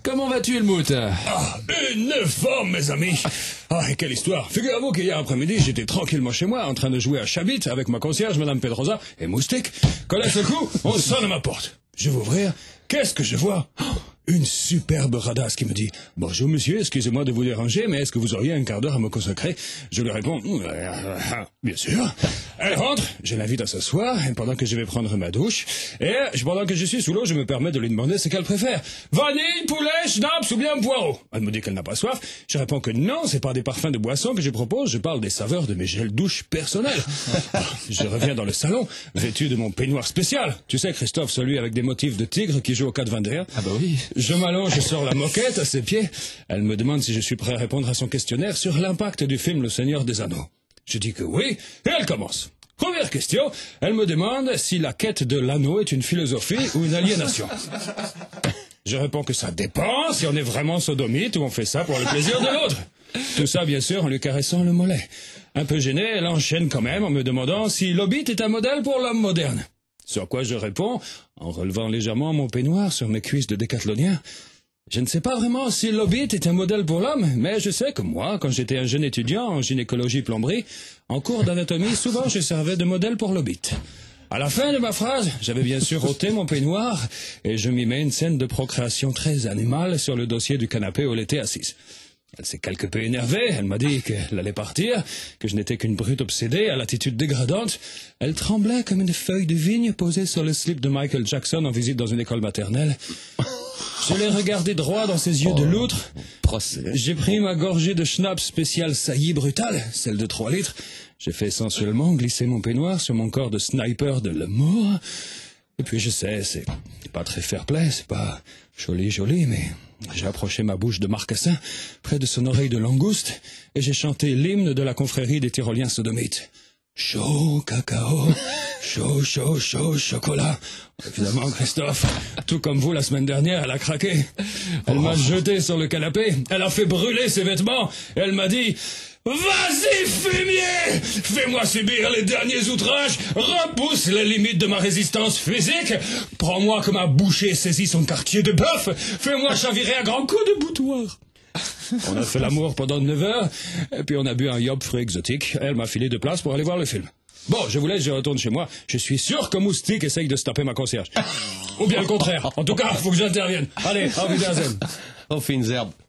Comment vas-tu, Helmut? Ah, une forme, mes amis. Ah, et quelle histoire. Figurez-vous qu'hier après-midi, j'étais tranquillement chez moi, en train de jouer à Chabit avec ma concierge, Madame Pedrosa, et Moustique. Quand d'un seul coup, on sonne à ma porte. Je vais ouvrir. Qu'est-ce que je vois? Une superbe radasse qui me dit « Bonjour monsieur, excusez-moi de vous déranger, mais est-ce que vous auriez un quart d'heure à me consacrer ?» Je lui réponds « Bien sûr ». Elle rentre, je l'invite à s'asseoir, et pendant que je vais prendre ma douche, et pendant que je suis sous l'eau, je me permets de lui demander ce qu'elle préfère. « Vanille, poulet, schnapps ou bien poireau ?» Elle me dit qu'elle n'a pas soif. Je réponds que non, c'est pas des parfums de boisson que je propose, je parle des saveurs de mes gels douche personnels. Je reviens dans le salon, vêtu de mon peignoir spécial. Tu sais, Christophe, celui avec des motifs de tigre qui joue au 4-21. Ah bah oui. Je m'allonge et sors la moquette à ses pieds. Elle me demande si je suis prêt à répondre à son questionnaire sur l'impact du film Le Seigneur des Anneaux. Je dis que oui, et elle commence. Première question, elle me demande si la quête de l'anneau est une philosophie ou une aliénation. Je réponds que ça dépend, si on est vraiment sodomite ou on fait ça pour le plaisir de l'autre. Tout ça, bien sûr, en lui caressant le mollet. Un peu gênée, elle enchaîne quand même en me demandant si l'Hobbit est un modèle pour l'homme moderne. Sur quoi je réponds, en relevant légèrement mon peignoir sur mes cuisses de décathlonien. Je ne sais pas vraiment si l'Hobbit est un modèle pour l'homme, mais je sais que moi, quand j'étais un jeune étudiant en gynécologie-plomberie, en cours d'anatomie, souvent je servais de modèle pour l'Hobbit. À la fin de ma phrase, j'avais bien sûr ôté mon peignoir, et je m'y mets une scène de procréation très animale sur le dossier du canapé où elle était assise. Elle s'est quelque peu énervée, elle m'a dit qu'elle allait partir, que je n'étais qu'une brute obsédée à l'attitude dégradante. Elle tremblait comme une feuille de vigne posée sur le slip de Michael Jackson en visite dans une école maternelle. Je l'ai regardé droit dans ses yeux de loutre. J'ai pris ma gorgée de schnapp spécial saillie brutale, celle de 3 litres. J'ai fait sensuellement glisser mon peignoir sur mon corps de sniper de l'amour. Et puis je sais, c'est pas très fair-play, c'est pas joli, mais j'ai approché ma bouche de marcassin près de son oreille de langouste et j'ai chanté l'hymne de la confrérie des Tyroliens sodomites. Chaud cacao, chaud chocolat. Évidemment, Christophe, tout comme vous la semaine dernière, elle a craqué. Elle m'a jeté sur le canapé, elle a fait brûler ses vêtements, et elle m'a dit... Vas-y, fumier! Fais-moi subir les derniers outrages, repousse les limites de ma résistance physique, prends-moi comme un boucher saisit son quartier de bœuf, fais-moi chavirer à grands coups de boutoir. On a fait l'amour pendant 9 heures, et puis on a bu un yop fruit exotique. Elle m'a filé de place pour aller voir le film. Bon, je vous laisse, je retourne chez moi. Je suis sûr que Moustique essaye de se taper ma concierge. Ou bien le contraire. En tout cas, faut que j'intervienne. Allez, auf Wiedersehen. Auf Wiedersehen.